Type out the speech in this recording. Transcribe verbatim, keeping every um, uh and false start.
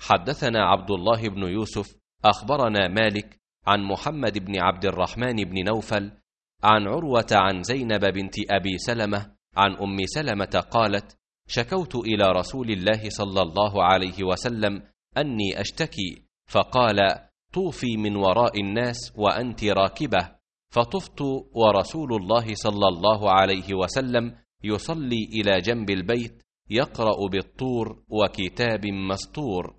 حدثنا عبد الله بن يوسف أخبرنا مالك عن محمد بن عبد الرحمن بن نوفل عن عروة عن زينب بنت أبي سلمة عن أم سلمة قالت: شكوت إلى رسول الله صلى الله عليه وسلم أني أشتكي، فقال: طوفي من وراء الناس وأنت راكبة، فطفت ورسول الله صلى الله عليه وسلم يصلي إلى جنب البيت يقرأ بالطور وكتاب مسطور.